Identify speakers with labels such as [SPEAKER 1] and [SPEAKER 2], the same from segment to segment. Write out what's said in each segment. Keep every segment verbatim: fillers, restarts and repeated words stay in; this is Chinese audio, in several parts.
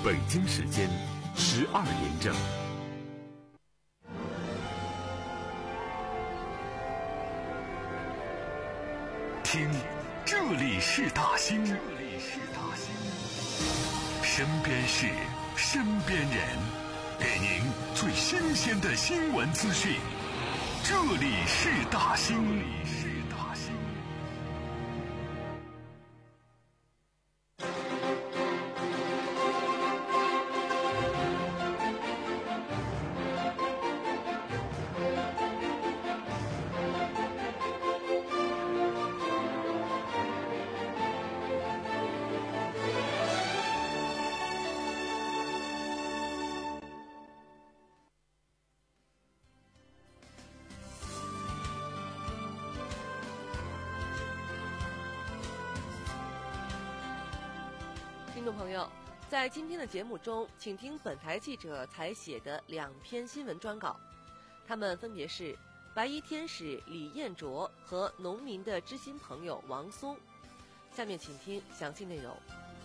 [SPEAKER 1] 北京时间十二点整。听，这里是大兴，这里是大兴，身边事，身边人，给您最新鲜的新闻资讯。这里是大兴，这里是大兴。
[SPEAKER 2] 听众朋友，在今天的节目中，请听本台记者采写的两篇新闻专稿，他们分别是白衣天使李彦卓和农民的知心朋友王松。下面请听详细内容。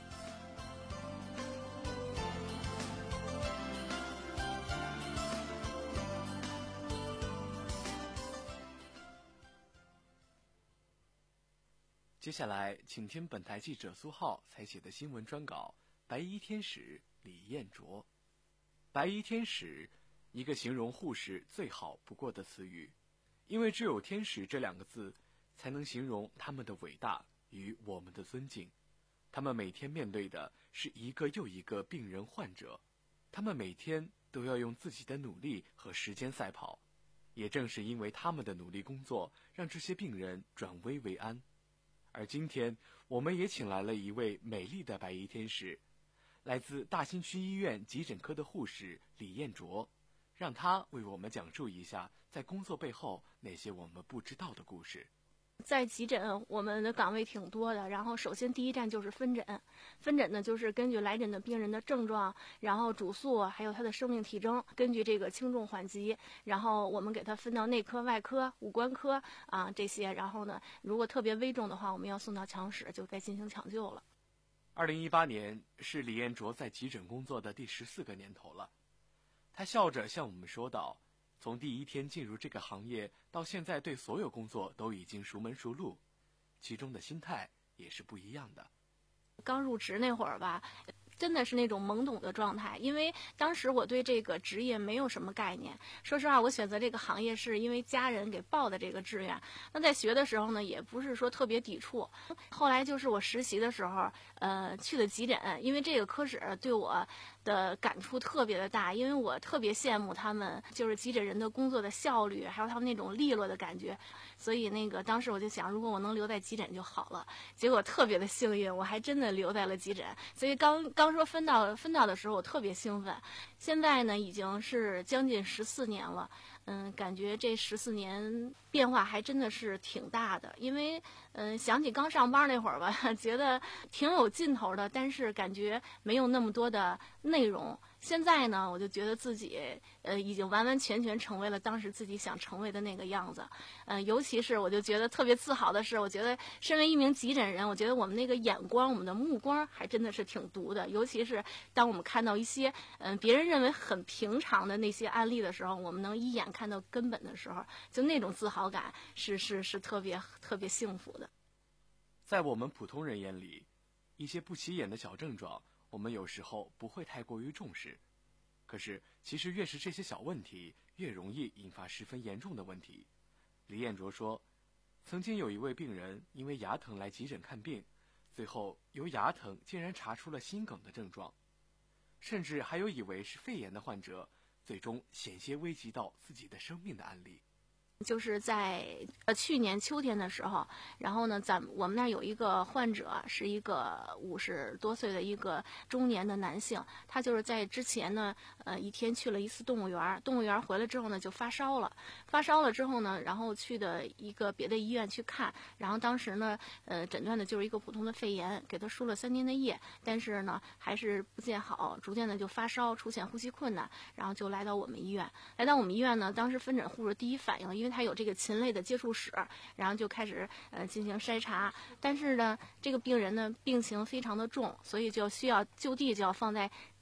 [SPEAKER 3] 接下来，请听本台记者苏浩采写的新闻专稿《白衣天使李彦卓》。白衣天使，一个形容护士最好不过的词语，因为只有天使这两个字，才能形容他们的伟大与我们的尊敬。他们每天面对的是一个又一个病人患者，他们每天都要用自己的努力和时间赛跑。也正是因为他们的努力工作，让这些病人转危为安。而今天，我们也请来了一位美丽的白衣天使，来自大兴区医院急诊科的护士李彦卓，让他为我们讲述一下在工作背后那些我们不知道的故事。
[SPEAKER 4] 在急诊，我们的岗位挺多的。然后，首先第一站就是分诊。分诊呢，就是根据来诊的病人的症状，然后主诉，还有他的生命体征，根据这个轻重缓急，然后我们给他分到内科、外科、五官科啊这些。然后呢，如果特别危重的话，我们要送到抢室，就该进行抢救了。
[SPEAKER 3] 二零一八年是李彦卓在急诊工作的第十四个年头了。他笑着向我们说道，从第一天进入这个行业到现在，对所有工作都已经熟门熟路，其中的心态也是不一样的。
[SPEAKER 4] 刚入职那会儿吧，真的是那种懵懂的状态，因为当时我对这个职业没有什么概念。说实话，我选择这个行业是因为家人给报的这个志愿。那在学的时候呢，也不是说特别抵触。后来就是我实习的时候，呃，去的急诊，因为这个科室对我的感触特别的大，因为我特别羡慕他们就是急诊人的工作的效率，还有他们那种利落的感觉。所以那个当时我就想，如果我能留在急诊就好了。结果特别的幸运，我还真的留在了急诊。所以刚刚说分到分到的时候，我特别兴奋。现在呢，已经是将近十四年了。嗯，感觉这十四年变化还真的是挺大的。因为嗯，想起刚上班那会儿吧，觉得挺有劲头的，但是感觉没有那么多的内容。现在呢，我就觉得自己呃已经完完全全成为了当时自己想成为的那个样子。嗯、呃，尤其是我就觉得特别自豪的是，我觉得身为一名急诊人，我觉得我们那个眼光，我们的目光还真的是挺毒的。尤其是当我们看到一些嗯、呃、别人认为很平常的那些案例的时候，我们能一眼看到根本的时候，就那种自豪感是是是特别特别幸福的。
[SPEAKER 3] 在我们普通人眼里，一些不起眼的小症状，我们有时候不会太过于重视，可是其实越是这些小问题，越容易引发十分严重的问题。李彦卓说，曾经有一位病人因为牙疼来急诊看病，最后由牙疼竟然查出了心梗的症状，甚至还有以为是肺炎的患者，最终险些危及到自己的生命的案例。
[SPEAKER 4] 就是在呃去年秋天的时候，然后呢，咱我们那儿有一个患者，是一个五十多岁的一个中年的男性，他就是在之前呢，呃一天去了一次动物园，动物园回来之后呢就发烧了，发烧了之后呢，然后去的一个别的医院去看，然后当时呢，呃诊断的就是一个普通的肺炎，给他输了三天的液，但是呢还是不见好，逐渐的就发烧，出现呼吸困难，然后就来到我们医院，来到我们医院呢，当时分诊护士第一反应，因为他有这个禽类的接触史，然后就开始呃进行筛查，但是呢，这个病人呢病情非常的重，所以就需要就地就要放在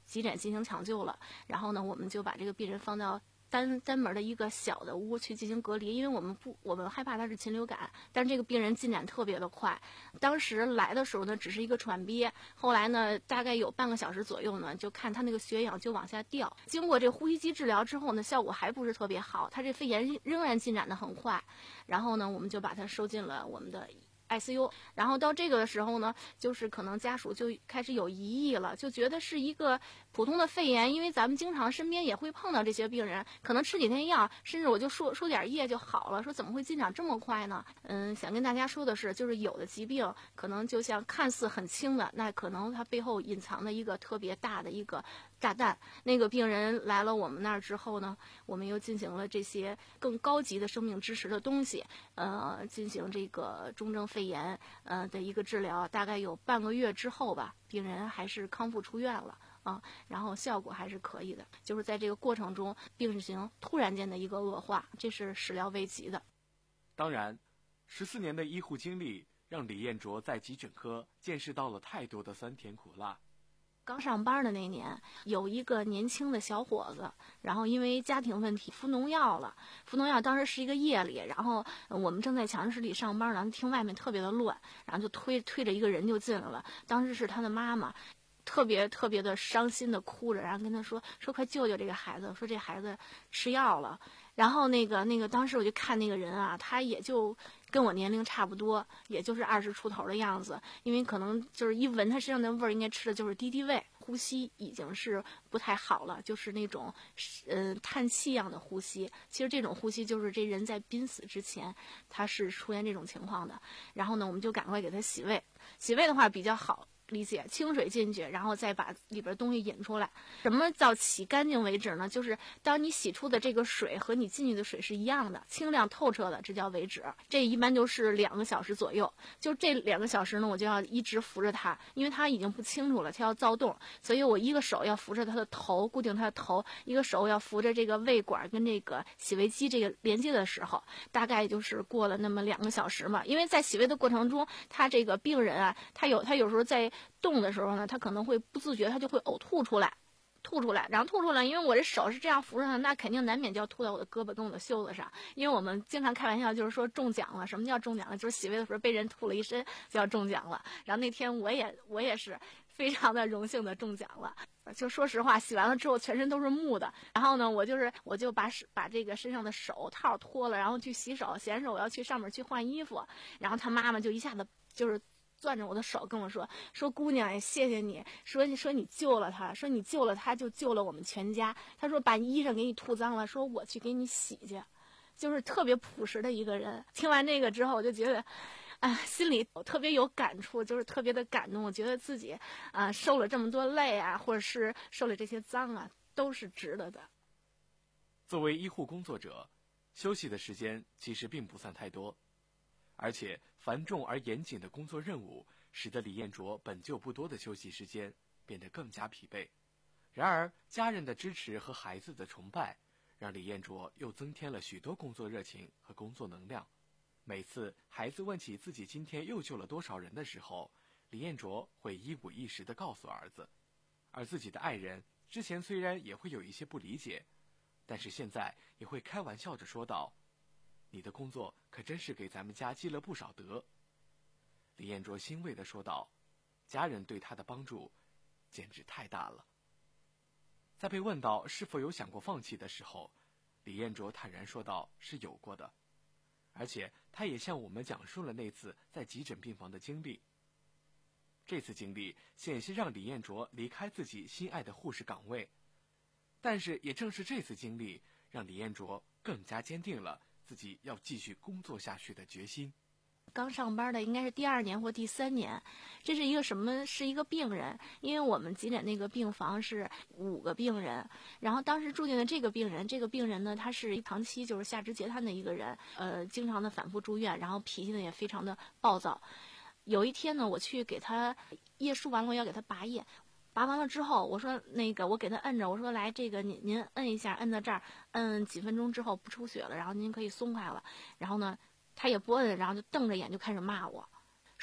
[SPEAKER 4] 急诊进行抢救了。然后呢，我们就把这个病人放到单单门的一个小的屋去进行隔离，因为我们不，我们害怕他是禽流感。但是这个病人进展特别的快，当时来的时候呢，只是一个喘憋，后来呢，大概有半个小时左右呢，就看他那个血氧就往下掉。经过这呼吸机治疗之后呢，效果还不是特别好，他这肺炎仍然进展的很快。然后呢，我们就把他收进了我们的I C U， 然后到这个的时候呢，就是可能家属就开始有疑义了，就觉得是一个普通的肺炎，因为咱们经常身边也会碰到这些病人，可能吃几天药，甚至我就输输点液就好了，说怎么会进展这么快呢？嗯，想跟大家说的是，就是有的疾病可能就像看似很轻的，那可能它背后隐藏的一个特别大的一个炸弹。那个病人来了我们那儿之后呢，我们又进行了这些更高级的生命支持的东西，呃，进行这个重症肺炎呃的一个治疗，大概有半个月之后吧，病人还是康复出院了啊，然后效果还是可以的。就是在这个过程中，病情突然间的一个恶化，这是始料未及的。
[SPEAKER 3] 当然，十四年的医护经历让李彦卓在急诊科见识到了太多的酸甜苦辣。
[SPEAKER 4] 刚上班的那年，有一个年轻的小伙子，然后因为家庭问题服农药了。服农药当时是一个夜里，然后我们正在强室里上班呢，听外面特别的乱，然后就推推着一个人就进来了。当时是他的妈妈，特别特别的伤心的哭着，然后跟他说说快救救这个孩子，说这孩子吃药了。然后那个那个当时我就看那个人啊，他也就跟我年龄差不多，也就是二十出头的样子，因为可能就是一闻他身上的味儿，应该吃的就是敌敌畏，呼吸已经是不太好了，就是那种呃叹气一样的呼吸。其实这种呼吸就是这人在濒死之前他是出现这种情况的。然后呢，我们就赶快给他洗胃，洗胃的话比较好理解，清水进去，然后再把里边东西引出来。什么叫洗干净为止呢？就是当你洗出的这个水和你进去的水是一样的，清亮透彻的，这叫为止。这一般就是两个小时左右。就这两个小时呢，我就要一直扶着他，因为他已经不清楚了，他要躁动，所以我一个手要扶着他的头，固定他的头，一个手要扶着这个胃管跟这个洗胃机这个连接的时候，大概就是过了那么两个小时嘛。因为在洗胃的过程中，他这个病人啊，他有他有时候在动的时候呢，他可能会不自觉，他就会呕吐出来，吐出来，然后吐出来，因为我这手是这样扶着的，那肯定难免就要吐到我的胳膊跟我的袖子上。因为我们经常开玩笑，就是说中奖了。什么叫中奖了？就是洗胃的时候被人吐了一身，就要中奖了。然后那天我也我也是非常的荣幸的中奖了。就说实话，洗完了之后全身都是木的。然后呢，我就是我就把把这个身上的手套脱了，然后去洗手，洗完手我要去上面去换衣服。然后他妈妈就一下子就是攥着我的手跟我说说姑娘也谢谢你，说你说你救了他，说你救了他就救了我们全家。他说把衣裳给你吐脏了，说我去给你洗去。就是特别朴实的一个人。听完这个之后，我就觉得啊，心里特别有感触，就是特别的感动。我觉得自己啊、呃、受了这么多累啊，或者是受了这些脏啊，都是值得的。
[SPEAKER 3] 作为医护工作者，休息的时间其实并不算太多，而且繁重而严谨的工作任务使得李彦卓本就不多的休息时间变得更加疲惫。然而家人的支持和孩子的崇拜让李彦卓又增添了许多工作热情和工作能量。每次孩子问起自己今天又救了多少人的时候，李彦卓会一五一十地告诉儿子。而自己的爱人之前虽然也会有一些不理解，但是现在也会开玩笑着说道，你的工作可真是给咱们家积了不少德。李彦卓欣慰地说道，家人对他的帮助简直太大了。在被问到是否有想过放弃的时候，李彦卓坦然说道，是有过的。而且他也向我们讲述了那次在急诊病房的经历。这次经历险些让李彦卓离开自己心爱的护士岗位，但是也正是这次经历让李彦卓更加坚定了自己要继续工作下去的决心。
[SPEAKER 4] 刚上班的应该是第二年或第三年，这是一个什么？是一个病人，因为我们急诊那个病房是五个病人，然后当时住进的这个病人，这个病人呢，他是长期就是下肢截瘫的一个人，呃，经常的反复住院，然后脾气呢也非常的暴躁。有一天呢，我去给他叶输完了，我要给他拔叶。拔完了之后，我说那个我给他摁着，我说来这个您您摁一下，摁到这儿，摁几分钟之后不出血了，然后您可以松开了。然后呢，他也不摁，然后就瞪着眼就开始骂我，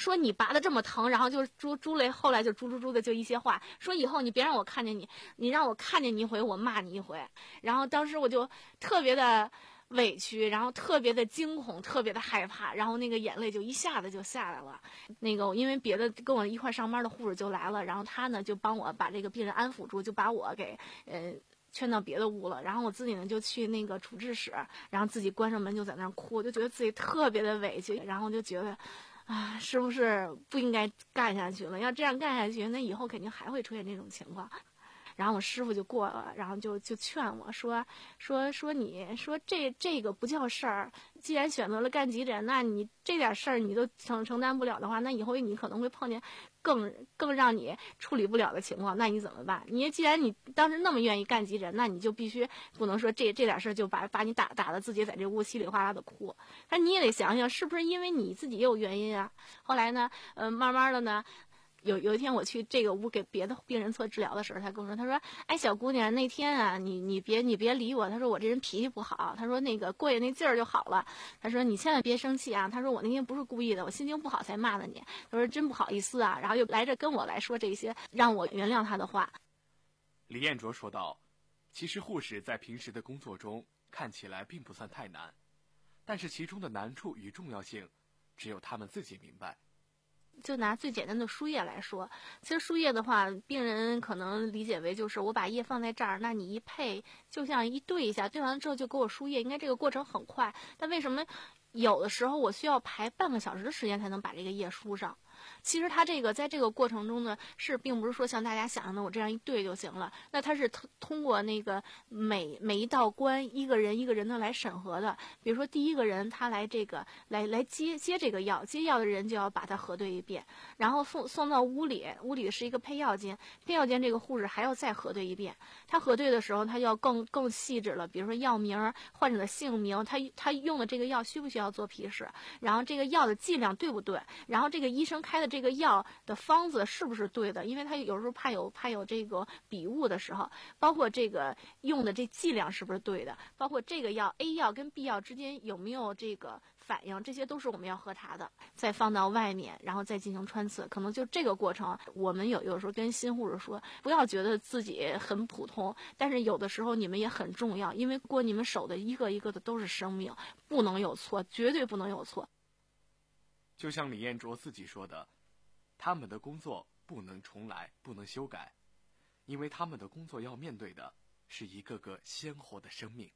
[SPEAKER 4] 说你拔的这么疼，然后就猪猪嘞，后来就猪猪猪的就一些话，说以后你别让我看见你，你让我看见你一回，我骂你一回。然后当时我就特别的委屈，然后特别的惊恐，特别的害怕，然后那个眼泪就一下子就下来了。那个因为别的跟我一块上班的护士就来了，然后他呢就帮我把这个病人安抚住，就把我给呃圈到别的屋了。然后我自己呢就去那个处置室，然后自己关上门就在那儿哭，我就觉得自己特别的委屈，然后就觉得啊，是不是不应该干下去了？要这样干下去，那以后肯定还会出现这种情况。然后我师傅就过了，然后就就劝我说说说你说这这个不叫事儿，既然选择了干急诊，那你这点事儿你都承承担不了的话，那以后你可能会碰见更更让你处理不了的情况，那你怎么办？你既然你当时那么愿意干急诊，那你就必须不能说这这点事儿就把把你打打的自己在这屋稀里哗啦的哭。但你也得想想，是不是因为你自己也有原因啊？后来呢，呃，慢慢的呢。有有一天我去这个屋给别的病人做治疗的时候，他跟我说，他说，哎，小姑娘，那天啊，你你别你别理我，他说我这人脾气不好，他说那个过去那劲儿就好了，他说你千万别生气啊，他说我那天不是故意的，我心情不好才骂的你，他说真不好意思啊，然后又来着跟我来说这些让我原谅他的话。
[SPEAKER 3] 李彦卓说道，其实护士在平时的工作中看起来并不算太难，但是其中的难处与重要性只有他们自己明白。
[SPEAKER 4] 就拿最简单的输液来说，其实输液的话，病人可能理解为就是我把液放在这儿，那你一配，就像一对一下，对完了之后就给我输液，应该这个过程很快。但为什么有的时候我需要排半个小时的时间才能把这个液输上？其实它这个在这个过程中呢，是并不是说像大家想象的我这样一对就行了。那它是通过那个每每一道关一个人一个人的来审核的。比如说第一个人他来这个来来接接这个药，接药的人就要把它核对一遍，然后送送到屋里，屋里是一个配药间，配药间这个护士还要再核对一遍。他核对的时候，他要更更细致了，比如说药名、患者的姓名，他他用的这个药需不需要做批示，然后这个药的剂量对不对，然后这个医生开的这个药的方子是不是对的，因为他有时候怕有怕有这个笔误的时候，包括这个用的这剂量是不是对的，包括这个药 A 药跟 B 药之间有没有这个反应，这些都是我们要核查的，再放到外面，然后再进行穿刺。可能就这个过程，我们有有时候跟新护士说，不要觉得自己很普通，但是有的时候你们也很重要，因为过你们手的一个一个的都是生命，不能有错，绝对不能有错。
[SPEAKER 3] 就像李彦卓自己说的，他们的工作不能重来，不能修改，因为他们的工作要面对的是一个个鲜活的生命。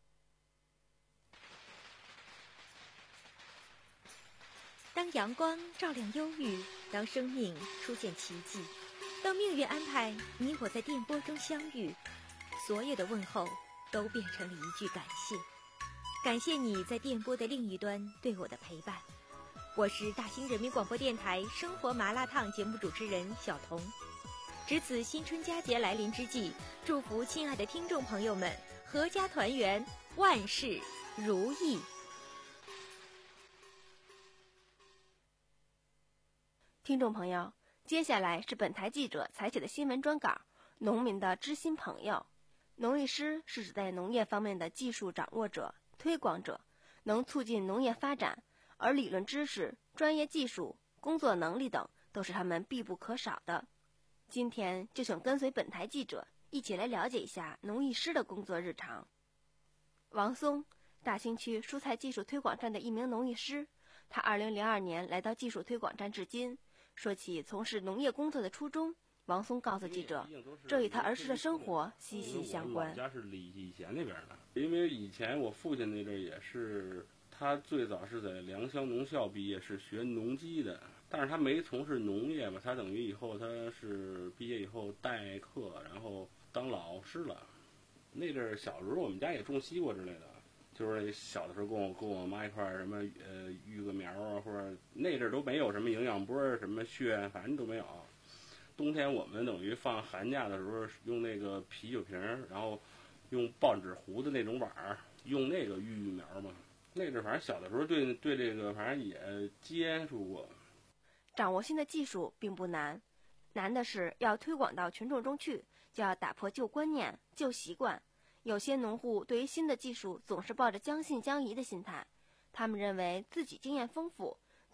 [SPEAKER 5] 当阳光照亮忧郁，当生命出现奇迹，当命运安排你我在电波中相遇，所有的问候都变成了一句感谢。感谢你在电波的另一端对我的陪伴。我是大兴人民广播电台生活麻辣烫节目主持人小彤。值此新春佳节来临之际，祝福亲爱的听众朋友们阖家团圆，万事如意。
[SPEAKER 2] 听众朋友，接下来是本台记者采写的新闻专稿《农民的知心朋友》。农艺师是指在农业方面的技术掌握者、推广者，能促进农业发展，而理论知识、专业技术、工作能力等都是他们必不可少的。今天就请跟随本台记者一起来了解一下农艺师的工作日常。王松，大兴区蔬菜技术推广站的一名农艺师，他二零零二年来到技术推广站至今。说起从事农业工作的初衷，王松告诉记者，这与他儿时的生活息息相关。
[SPEAKER 6] 我家是李义贤那边的，因为以前我父亲那阵也是，他最早是在良乡农校毕业，是学农机的，但是他没从事农业吧，他等于以后他是毕业以后代课，然后当老师了。那阵儿小时候我们家也种西瓜之类的，就是小的时候跟我跟我妈一块儿什么呃育个苗啊，或者那阵儿都没有什么营养波什么血，反正都没有。冬天我们等于放寒假的时候用那个啤酒瓶，然后用报纸糊的那种碗儿，用那个育育苗嘛。那阵儿反正小的时候对对这个反正也接触过。
[SPEAKER 2] 掌握新的技术并不难，难的是要推广到群众中去，就要打破旧观念、旧习惯。有些农户对于新的技术总是抱着将信将疑的心态，他们认为自己经验丰富，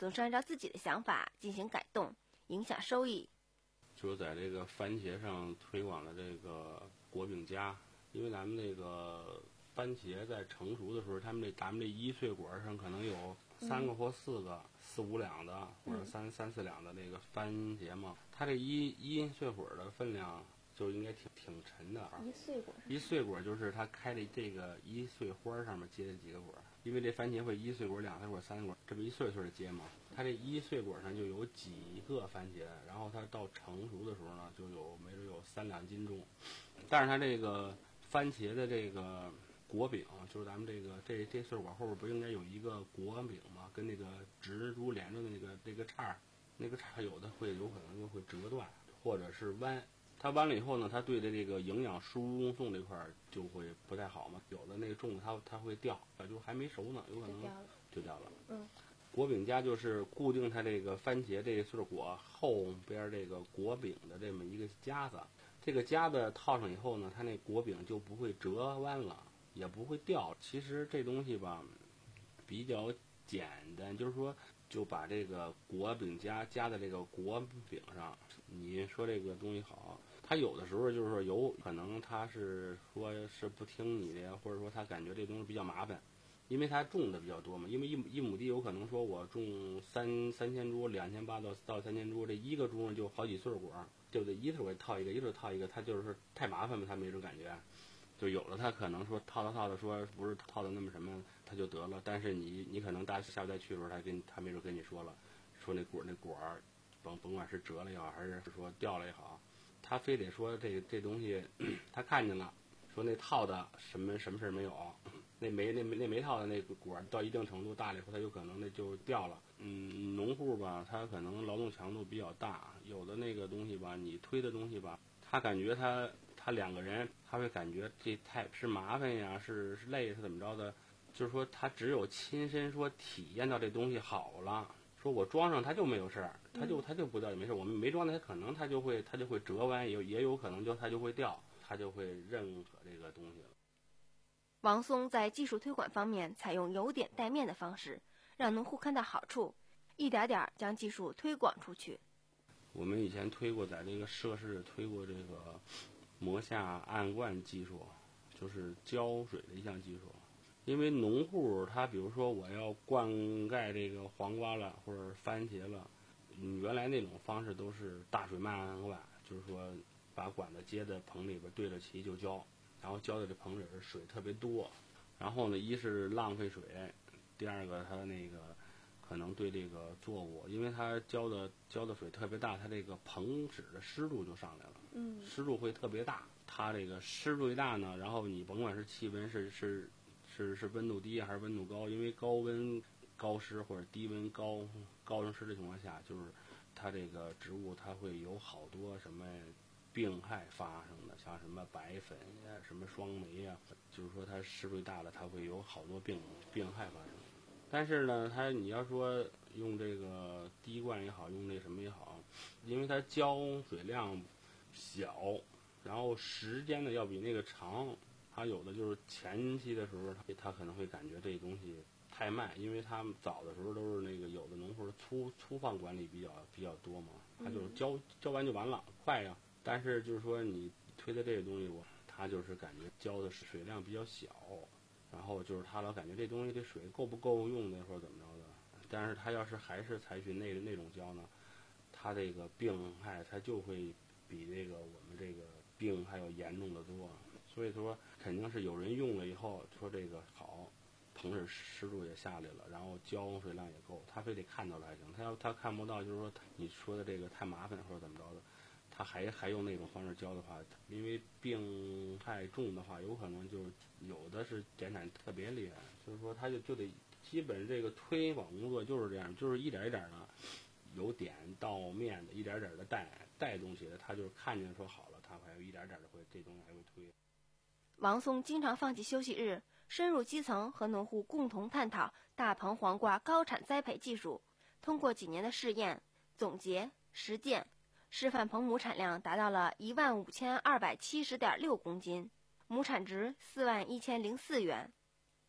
[SPEAKER 7] 总是按照自己的想法进行改动，影响收益。
[SPEAKER 6] 就在这个番茄上推广了这个果饼家，因为咱们这个番茄在成熟的时候，他们这咱们这一穗果上可能有三个或四个、嗯、四五两的或者三、嗯、三四两的那个番茄嘛，它这一一穗果的分量就应该挺挺沉的。
[SPEAKER 7] 一穗果，
[SPEAKER 6] 一穗果就是它开的这个一穗花上面结的几个果，因为这番茄会一穗果、两穗果、三穗果，这不一穗穗的结嘛。它这一穗果上就有几个番茄，然后它到成熟的时候呢，就有没准有三两斤重。但是它这个番茄的这个果饼，就是咱们这个这这穗果后边不应该有一个果饼吗？跟那个植株连着的那个这个叉，那个叉有的会有可能就会折断或者是弯。它弯了以后呢，它对的这个营养输送这块就会不太好嘛。有的那个种子它它会掉，就还没熟呢，有可能就掉了。
[SPEAKER 7] 嗯。
[SPEAKER 6] 果饼夹就是固定它这个番茄这穗果后边这个果饼的这么一个夹子，这个夹子套上以后呢，它那果饼就不会折弯了，也不会掉。其实这东西吧比较简单，就是说就把这个果饼夹夹在这个果饼上。你说这个东西好，它有的时候就是说有可能它是说是不听你的，或者说他感觉这东西比较麻烦。因为它种的比较多嘛，因为一一亩地有可能说我种三三千株、两千八到到三千株，这一个株上就好几穗果，就得一穗果套一个，一穗套一个，它就是太麻烦嘛，他没这种感觉。就有了他可能说套套套的说不是套的那么什么，他就得了。但是你你可能大下回再去的时候，他跟他没准跟你说了，说那果那果儿甭甭管是折了也好，还是说掉了也好，他非得说这这东西他看见了，说那套的什么什么事没有。那没那没那没套的那个果到一定程度大了以后，它有可能那就掉了。嗯，农户吧，他可能劳动强度比较大，有的那个东西吧，你推的东西吧，他感觉他他两个人，他会感觉这太是麻烦呀，是是累，是怎么着的？就是说他只有亲身说体验到这东西好了，说我装上它就没有事儿，它就它就不掉也没事儿。我们没装它，可能它就会它就会折弯，也也有可能就它就会掉，他就会认可这个东西了。
[SPEAKER 7] 王松在技术推广方面采用由点带面的方式，让农户看到好处，一点点将技术推广出去。
[SPEAKER 6] 我们以前推过，在这个涉事推过这个磨下暗灌技术，就是浇水的一项技术。因为农户他比如说我要灌溉这个黄瓜了或者番茄了，嗯，原来那种方式都是大水漫灌灌，就是说把管子接在棚里边对着齐就浇。然后浇的这棚里水特别多，然后呢，一是浪费水，第二个它那个可能对这个作物，因为它浇的浇的水特别大，它这个棚室的湿度就上来了，
[SPEAKER 7] 嗯，
[SPEAKER 6] 湿度会特别大。它这个湿度一大呢，然后你甭管是气温是是是是温度低还是温度高，因为高温高湿或者低温高高湿的情况下，就是它这个植物它会有好多什么病害发生的，像什么白粉呀、什么霜霉呀，就是说它湿度大了，它会有好多病病害发生。但是呢，它你要说用这个滴灌也好，用那什么也好，因为它浇水量小，然后时间呢要比那个长，它有的就是前期的时候，它它可能会感觉这东西太慢，因为他们早的时候都是那个有的农户粗粗放管理比较比较多嘛，它就是浇浇完就完了，快呀。但是就是说你推的这个东西，我他就是感觉浇的水量比较小，然后就是他老感觉这东西这水够不够用的或者怎么着的。但是他要是还是采取那那种浇呢，他这个病害他就会比这个我们这个病害要严重的多。所以说肯定是有人用了以后说这个好，棚室湿度也下来了，然后浇水量也够，他非得看到了还行。他要他看不到，就是说你说的这个太麻烦或者怎么着的。他还还用那种方式浇的话，因为病害重的话，有可能就有的是减产特别厉害，就是说他就就得基本这个推广工作就是这样，就是一点一点的由点到面的，一点点的带带东西的，他就是看见说好了，他还有一点点的会这东西还会推。
[SPEAKER 7] 王松经常放弃休息日，深入基层和农户共同探讨大棚黄瓜高产栽培技术，通过几年的试验、总结、实践。示范棚亩产量达到了一万五千二百七十点六公斤，亩产值四万一千零四元。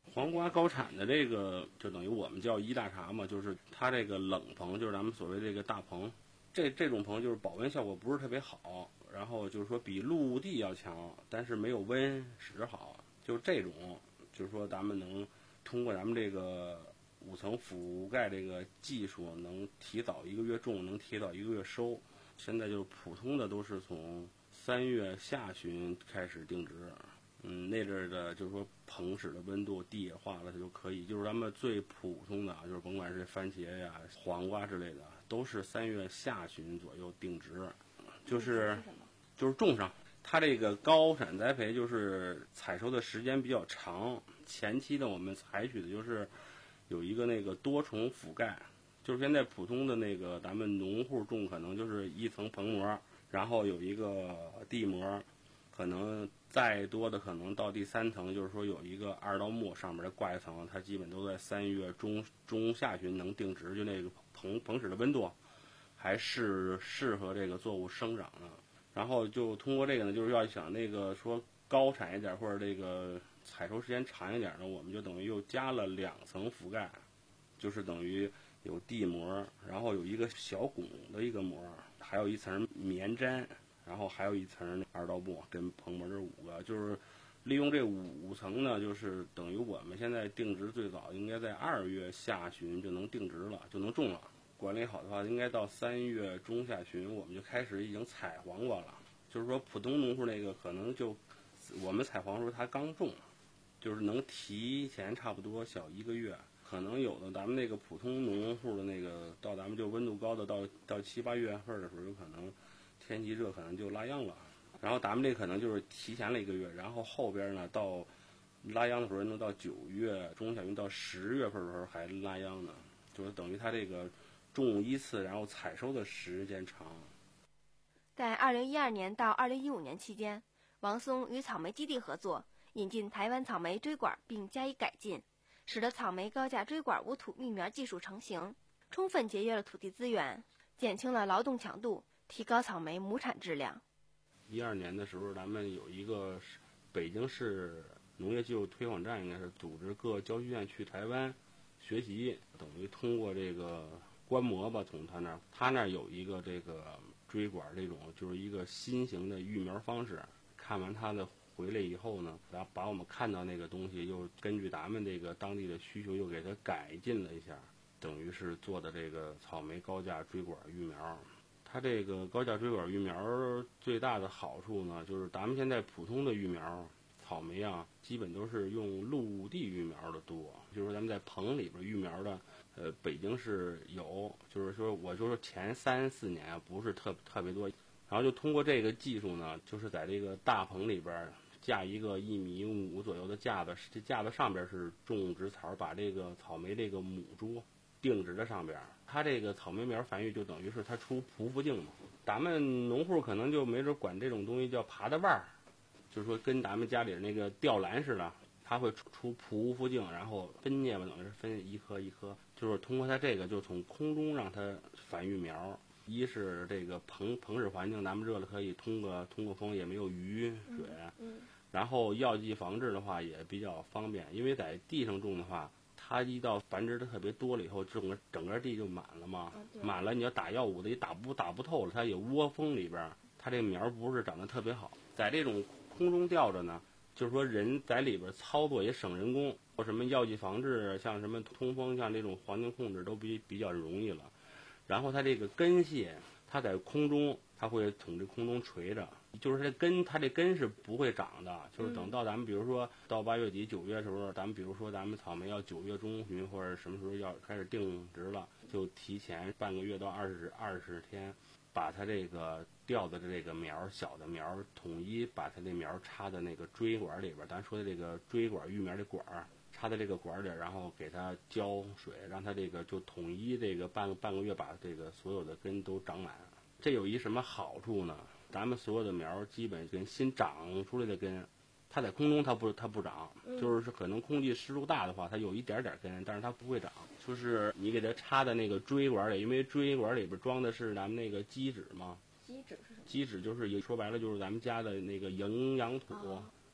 [SPEAKER 6] 黄瓜高产的这个就等于我们叫一大茶嘛，就是它这个冷棚，就是咱们所谓这个大棚，这这种棚就是保温效果不是特别好，然后就是说比陆地要强，但是没有温室好，就这种就是说咱们能通过咱们这个五层覆盖这个技术，能提早一个月种，能提早一个月收。现在就是普通的都是从三月下旬开始定植。嗯，那阵儿的就是说棚室的温度，地也化了，它就可以。就是咱们最普通的啊，就是甭管是番茄呀、黄瓜之类的，都是三月下旬左右定植，就是就是种上。它这个高产栽培就是采收的时间比较长，前期呢我们采取的就是有一个那个多重覆盖，就是现在普通的那个咱们农户种可能就是一层棚膜，然后有一个地膜。可能再多的可能到第三层，就是说有一个二道木上面再挂一层，它基本都在三月中中下旬能定植，就那个棚棚室的温度还是适合这个作物生长的。然后就通过这个呢，就是要想那个说高产一点或者这个采收时间长一点呢，我们就等于又加了两层覆盖，就是等于有地膜，然后有一个小拱的一个膜，还有一层棉毡。然后还有一层二道木跟棚膜，这五个就是利用这五五层呢，就是等于我们现在定植最早应该在二月下旬就能定植了，就能种了。管理好的话，应该到三月中下旬我们就开始已经采黄瓜了。就是说普通农户那个可能就我们采黄的时候他刚种，就是能提前差不多小一个月。可能有的咱们那个普通农户的那个到咱们就温度高的到到七八月份的时候，有可能。天气热可能就拉秧了，然后咱们这可能就是提前了一个月，然后后边呢到拉秧的时候能到九月中下旬到十月份的时候还拉秧呢，就是等于它这个种一次然后采收的时间长。
[SPEAKER 7] 在二零一二年到二零一五年期间，王松与草莓基地合作，引进台湾草莓锥管并加以改进，使得草莓高架锥管无土育苗技术成型，充分节约了土地资源，减轻了劳动强度，提高草莓亩产质量。
[SPEAKER 6] 一二年的时候，咱们有一个北京市农业技术推广站，应该是组织各教学院去台湾学习，等于通过这个观摩吧，从他那儿，他那儿有一个这个锥管这种，就是一个新型的育苗方式。看完他的回来以后呢，然后把我们看到那个东西，又根据咱们这个当地的需求，又给它改进了一下，等于是做的这个草莓高架锥管育苗。它这个高架锥管育苗最大的好处呢，就是咱们现在普通的育苗草莓啊，基本都是用陆地育苗的多，就是说咱们在棚里边育苗的，呃，北京市有，就是说我就说前三四年啊，不是特特别多，然后就通过这个技术呢，就是在这个大棚里边架一个一米五左右的架子，这架子上边是种植槽，把这个草莓这个母株定植在上边，它这个草莓苗繁育就等于是它出匍匐茎嘛。咱们农户可能就没准管这种东西叫爬的腕儿，就是说跟咱们家里那个吊篮似的，它会出出匍匐茎，然后分叶嘛，等于是分一颗一颗，就是通过它这个就从空中让它繁育苗。一是这个棚棚室环境，咱们热了可以通过通过风，也没有雨水。
[SPEAKER 7] 嗯嗯、
[SPEAKER 6] 然后药剂防治的话也比较方便，因为在地上种的话，它一到繁殖的特别多了以后，整个整个地就满了嘛，
[SPEAKER 7] 嗯、
[SPEAKER 6] 满了你要打药物的也打不打不透了，它有窝蜂里边，它这苗不是长得特别好。在这种空中吊着呢，就是说人在里边操作也省人工，或什么药剂防治，像什么通风，像这种环境控制都比比较容易了。然后它这个根系，它在空中，它会从这空中垂着，就是这根，它这根是不会长的。就是等到咱们比如说到八月底九月的时候，咱们比如说咱们草莓要九月中旬或者什么时候要开始定植了，就提前半个月到二十二十天，把它这个吊的这个苗小的苗统一把它这苗插在那个锥管里边，咱说的这个锥管育苗的管儿。插在这个管里，然后给它浇水，让它这个就统一这个半个半个月把这个所有的根都长满。这有一什么好处呢？咱们所有的苗基本跟新长出来的根，它在空中它不它不长，就是可能空气湿度大的话，它有一点点根，但是它不会长。就是你给它插在那个锥管里，因为锥管里边装的是咱们那个基质嘛。
[SPEAKER 7] 基质是什么？
[SPEAKER 6] 基质就是说白了就是咱们家的那个营养土。
[SPEAKER 7] 哦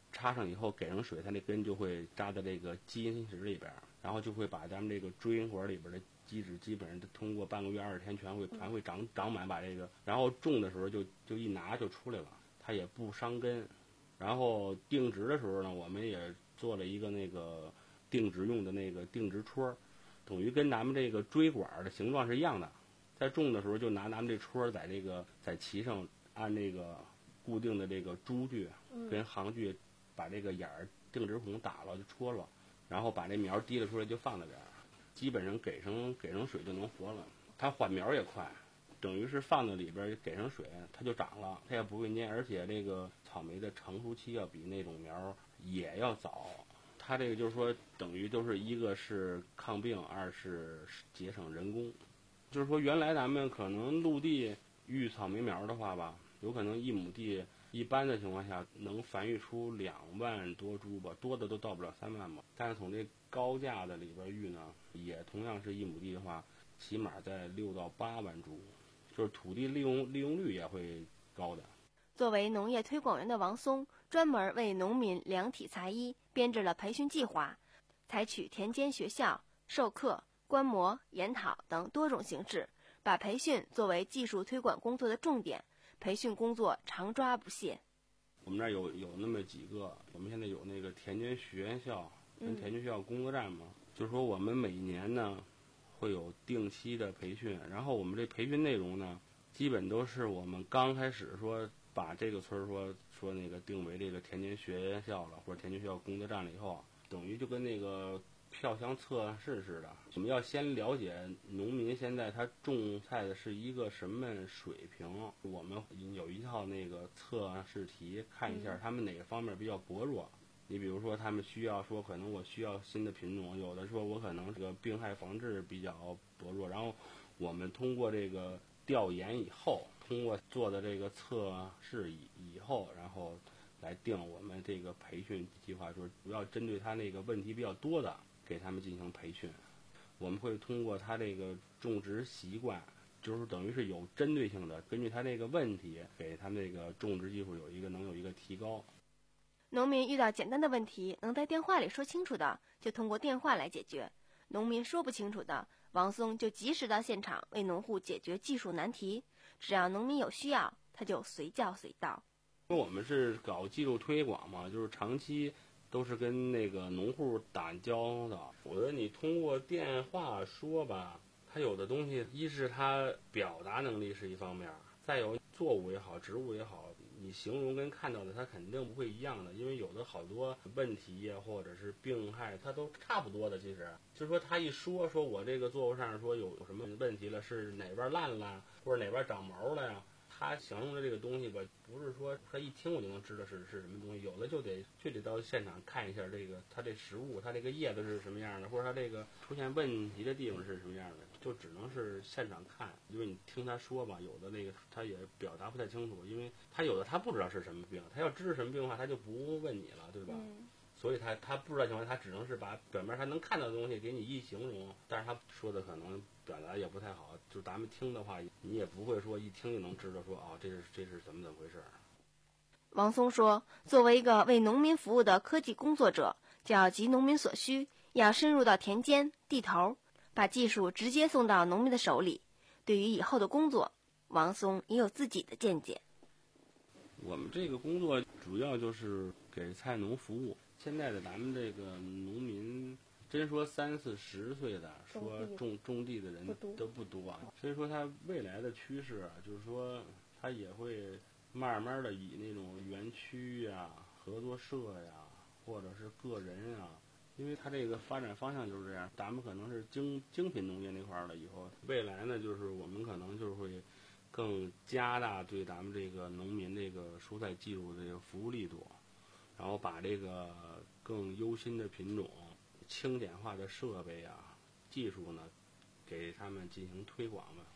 [SPEAKER 6] 插上以后给上水，它那根就会扎在这个基因石里边，然后就会把咱们这个锥管里边的基质基本上通过半个月二十天全会全会长长满，把这个然后种的时候就就一拿就出来了，它也不伤根。然后定植的时候呢，我们也做了一个那个定植用的那个定植戳，等于跟咱们这个锥管的形状是一样的。在种的时候就拿咱们这戳在这个在旗上按那个固定的这个珠具跟行具把这个眼儿定植孔打了就戳了，然后把这苗提了出来就放在这儿，基本上给上给上水就能活了。它缓苗也快，等于是放在里边给上水它就长了，它也不会蔫，而且这个草莓的成熟期要比那种苗也要早。它这个就是说等于就是一个是抗病，二是节省人工。就是说原来咱们可能陆地育草莓苗的话吧，有可能一亩地一般的情况下能繁育出两万多株吧，多的都到不了三万吧。但是从这高价的里边育呢，也同样是一亩地的话，起码在六到八万株，就是土地利用利用率也会高的。
[SPEAKER 7] 作为农业推广员的王松，专门为农民量体裁衣编制了培训计划，采取田间学校、授课、观摩、研讨等多种形式，把培训作为技术推广工作的重点，培训工作常抓不懈。
[SPEAKER 6] 我们这儿有有那么几个，我们现在有那个田间学校跟田间学校工作站嘛，嗯、就是说我们每年呢会有定期的培训，然后我们这培训内容呢，基本都是我们刚开始说把这个村说说那个定为这个田间学校了，或者田间学校工作站了以后，等于就跟那个票箱测试似的，我们要先了解农民现在他种菜的是一个什么水平，我们有一套那个测试题，看一下他们哪个方面比较薄弱。你比如说他们需要说可能我需要新的品种，有的说我可能这个病害防治比较薄弱，然后我们通过这个调研以后，通过做的这个测试以以后，然后来定我们这个培训计划，就是主要针对他那个问题比较多的给他们进行培训。我们会通过他这个种植习惯，就是等于是有针对性的，根据他这个问题给他们这个种植技术有一个能有一个提高。
[SPEAKER 7] 农民遇到简单的问题能在电话里说清楚的，就通过电话来解决；农民说不清楚的，王松就及时到现场为农户解决技术难题。只要农民有需要，他就随叫随到。
[SPEAKER 6] 我们是搞技术推广嘛，就是长期都是跟那个农户打交道。我觉得你通过电话说吧，他有的东西，一是他表达能力是一方面，再有作物也好，植物也好，你形容跟看到的它肯定不会一样的，因为有的好多问题呀，或者是病害，它都差不多的。其实就是说他一说说我这个作物上说有什么问题了，是哪边烂了，或者哪边长毛了呀，他形容的这个东西吧，不是说他一听我就能知道是是什么东西，有的就得就得到现场看一下这个它这食物，它这个叶子是什么样的，或者它这个出现问题的地方是什么样的，就只能是现场看。因为你听他说吧，有的那个他也表达不太清楚，因为他有的他不知道是什么病，他要知道什么病的话，他就不问你了，对吧？嗯，所以他他不知道情况下，他只能是把表面他能看到的东西给你一形容，但是他说的可能表达也不太好，就咱们听的话，你也不会说一听就能知道说哦，这是这是怎么怎么回事。
[SPEAKER 7] 王松说，作为一个为农民服务的科技工作者，就要急农民所需，要深入到田间地头，把技术直接送到农民的手里。对于以后的工作，王松也有自己的见解。
[SPEAKER 6] 我们这个工作主要就是给菜农服务。现在的咱们这个农民，真说三四十岁的说种种地的人都不多啊，所以说他未来的趋势啊，就是说他也会慢慢的以那种园区呀、合作社呀，或者是个人啊，因为他这个发展方向就是这样。咱们可能是精精品农业那块儿了，以后未来呢，就是我们可能就是会更加大对咱们这个农民这个蔬菜技术的这个服务力度，然后把这个更优新的品种、轻简化的设备啊、技术呢，给他们进行推广吧。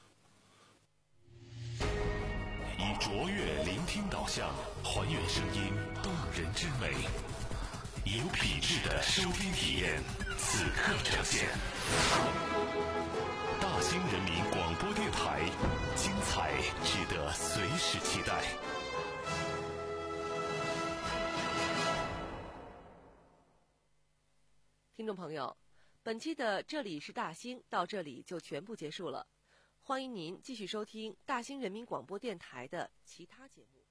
[SPEAKER 1] 以卓越聆听导向，还原声音动人之美，有品质的收听体验，此刻呈现。大兴人民广播电台，精彩值得随时期待。
[SPEAKER 2] 众朋友，本期的这里是大兴到这里就全部结束了，欢迎您继续收听大兴人民广播电台的其他节目。